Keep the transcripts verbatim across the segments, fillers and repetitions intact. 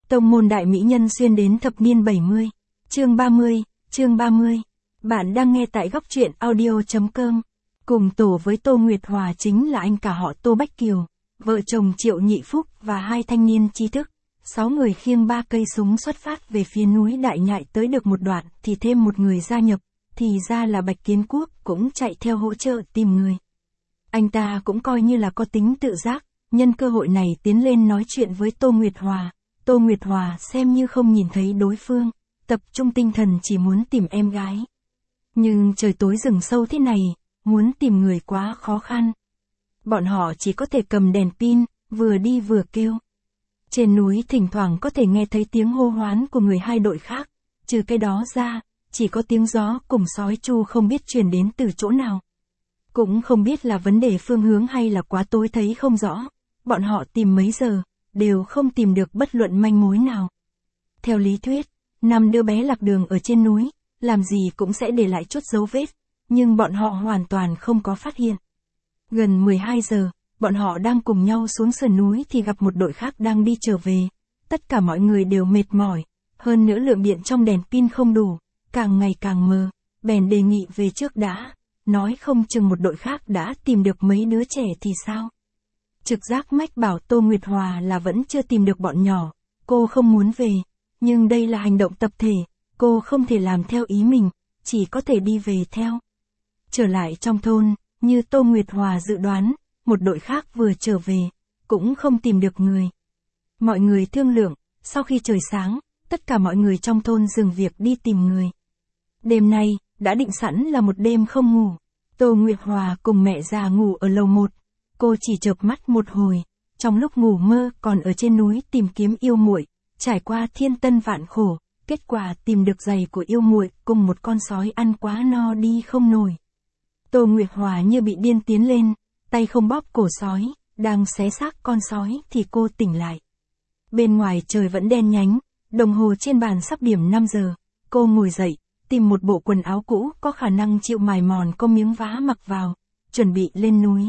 Tông môn đại mỹ nhân xuyên đến thập niên bảy mươi. Chương ba mươi, chương ba mươi. Bạn đang nghe tại góc truyện audio chấm com. Cùng tổ với Tô Nguyệt Hòa chính là anh cả họ Tô Bách Kiều, vợ chồng Triệu Nhị Phúc và hai thanh niên trí thức. Sáu người khiêng ba cây súng xuất phát về phía núi Đại Nhại, tới được một đoạn thì thêm một người gia nhập, thì ra là Bạch Kiến Quốc cũng chạy theo hỗ trợ tìm người. Anh ta cũng coi như là có tính tự giác, nhân cơ hội này tiến lên nói chuyện với Tô Nguyệt Hòa. Tô Nguyệt Hòa xem như không nhìn thấy đối phương, tập trung tinh thần chỉ muốn tìm em gái. Nhưng trời tối rừng sâu thế này, muốn tìm người quá khó khăn. Bọn họ chỉ có thể cầm đèn pin, vừa đi vừa kêu. Trên núi thỉnh thoảng có thể nghe thấy tiếng hô hoán của người hai đội khác, trừ cái đó ra, chỉ có tiếng gió cùng sói tru không biết truyền đến từ chỗ nào. Cũng không biết là vấn đề phương hướng hay là quá tối thấy không rõ, bọn họ tìm mấy giờ, đều không tìm được bất luận manh mối nào. Theo lý thuyết, năm đứa bé lạc đường ở trên núi, làm gì cũng sẽ để lại chút dấu vết, nhưng bọn họ hoàn toàn không có phát hiện. Gần mười hai giờ, bọn họ đang cùng nhau xuống sườn núi thì gặp một đội khác đang đi trở về. Tất cả mọi người đều mệt mỏi, hơn nữa lượng điện trong đèn pin không đủ, càng ngày càng mờ, bèn đề nghị về trước đã, nói không chừng một đội khác đã tìm được mấy đứa trẻ thì sao. Trực giác mách bảo Tô Nguyệt Hòa là vẫn chưa tìm được bọn nhỏ, cô không muốn về, nhưng đây là hành động tập thể, cô không thể làm theo ý mình, chỉ có thể đi về theo. Trở lại trong thôn, như Tô Nguyệt Hòa dự đoán, một đội khác vừa trở về, cũng không tìm được người. Mọi người thương lượng, sau khi trời sáng, tất cả mọi người trong thôn dừng việc đi tìm người. Đêm nay, đã định sẵn là một đêm không ngủ. Tô Nguyệt Hòa cùng mẹ già ngủ ở lầu một. Cô chỉ chợp mắt một hồi, trong lúc ngủ mơ còn ở trên núi tìm kiếm yêu muội, trải qua thiên tân vạn khổ, kết quả tìm được giày của yêu muội cùng một con sói ăn quá no đi không nổi. Tô Nguyệt Hòa như bị điên tiến lên, tay không bóp cổ sói, đang xé xác con sói thì cô tỉnh lại. Bên ngoài trời vẫn đen nhánh, đồng hồ trên bàn sắp điểm năm giờ, cô ngồi dậy, tìm một bộ quần áo cũ có khả năng chịu mài mòn có miếng vá mặc vào, chuẩn bị lên núi.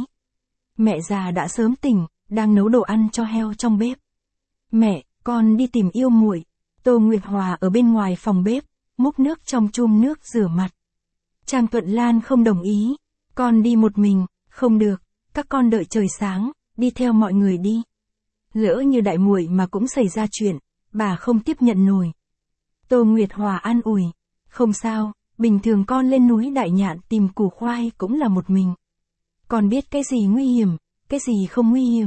Mẹ già đã sớm tỉnh, đang nấu đồ ăn cho heo trong bếp. Mẹ, con đi tìm yêu muội. Tô Nguyệt Hòa ở bên ngoài phòng bếp, múc nước trong chum nước rửa mặt. Trang Tuận Lan không đồng ý, con đi một mình, không được, các con đợi trời sáng, đi theo mọi người đi. Lỡ như đại muội mà cũng xảy ra chuyện, bà không tiếp nhận nổi. Tô Nguyệt Hòa an ủi, không sao, bình thường con lên núi Đại Nhạn tìm củ khoai cũng là một mình. Con biết cái gì nguy hiểm, cái gì không nguy hiểm.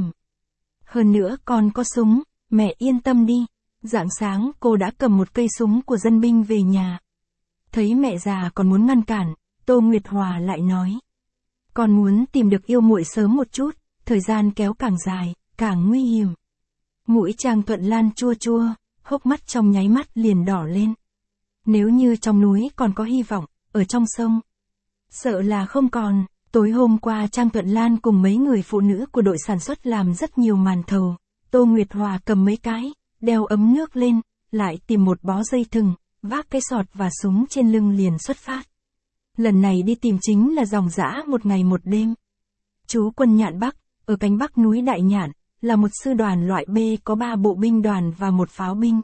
Hơn nữa con có súng, mẹ yên tâm đi. Rạng sáng cô đã cầm một cây súng của dân binh về nhà. Thấy mẹ già còn muốn ngăn cản, Tô Nguyệt Hòa lại nói. Con muốn tìm được yêu muội sớm một chút, thời gian kéo càng dài, càng nguy hiểm. Mũi Trang Thuận Lan chua chua, hốc mắt trong nháy mắt liền đỏ lên. Nếu như trong núi còn có hy vọng, ở trong sông, sợ là không còn. Tối hôm qua Trang Thuận Lan cùng mấy người phụ nữ của đội sản xuất làm rất nhiều màn thầu. Tô Nguyệt Hòa cầm mấy cái, đeo ấm nước lên, lại tìm một bó dây thừng, vác cái sọt và súng trên lưng liền xuất phát. Lần này đi tìm chính là dòng dã một ngày một đêm. Chú quân Nhạn Bắc, ở cánh bắc núi Đại Nhạn, là một sư đoàn loại B có ba bộ binh đoàn và một pháo binh.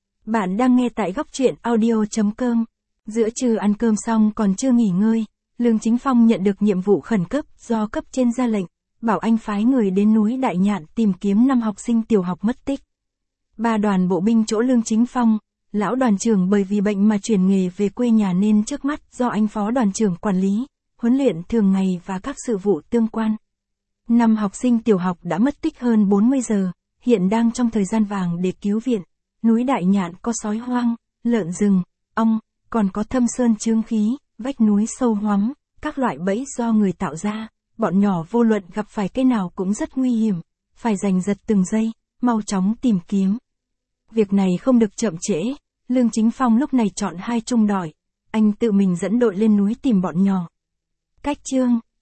Bạn đang nghe tại góc truyện audio chấm com. Giữa trưa ăn cơm xong còn chưa nghỉ ngơi, Lương Chính Phong nhận được nhiệm vụ khẩn cấp do cấp trên ra lệnh, bảo anh phái người đến núi Đại Nhạn tìm kiếm năm học sinh tiểu học mất tích. Ba đoàn bộ binh chỗ Lương Chính Phong, lão đoàn trưởng bởi vì bệnh mà chuyển nghề về quê nhà nên trước mắt do anh phó đoàn trưởng quản lý, huấn luyện thường ngày và các sự vụ tương quan. Năm học sinh tiểu học đã mất tích hơn bốn mươi giờ, hiện đang trong thời gian vàng để cứu viện. Núi Đại Nhạn có sói hoang, lợn rừng, ong, còn có thâm sơn chướng khí, vách núi sâu hoắm, các loại bẫy do người tạo ra, bọn nhỏ vô luận gặp phải cái nào cũng rất nguy hiểm, phải giành giật từng giây, mau chóng tìm kiếm. Việc này không được chậm trễ, Lương Chính Phong lúc này chọn hai trung đội, anh tự mình dẫn đội lên núi tìm bọn nhỏ. Cách chương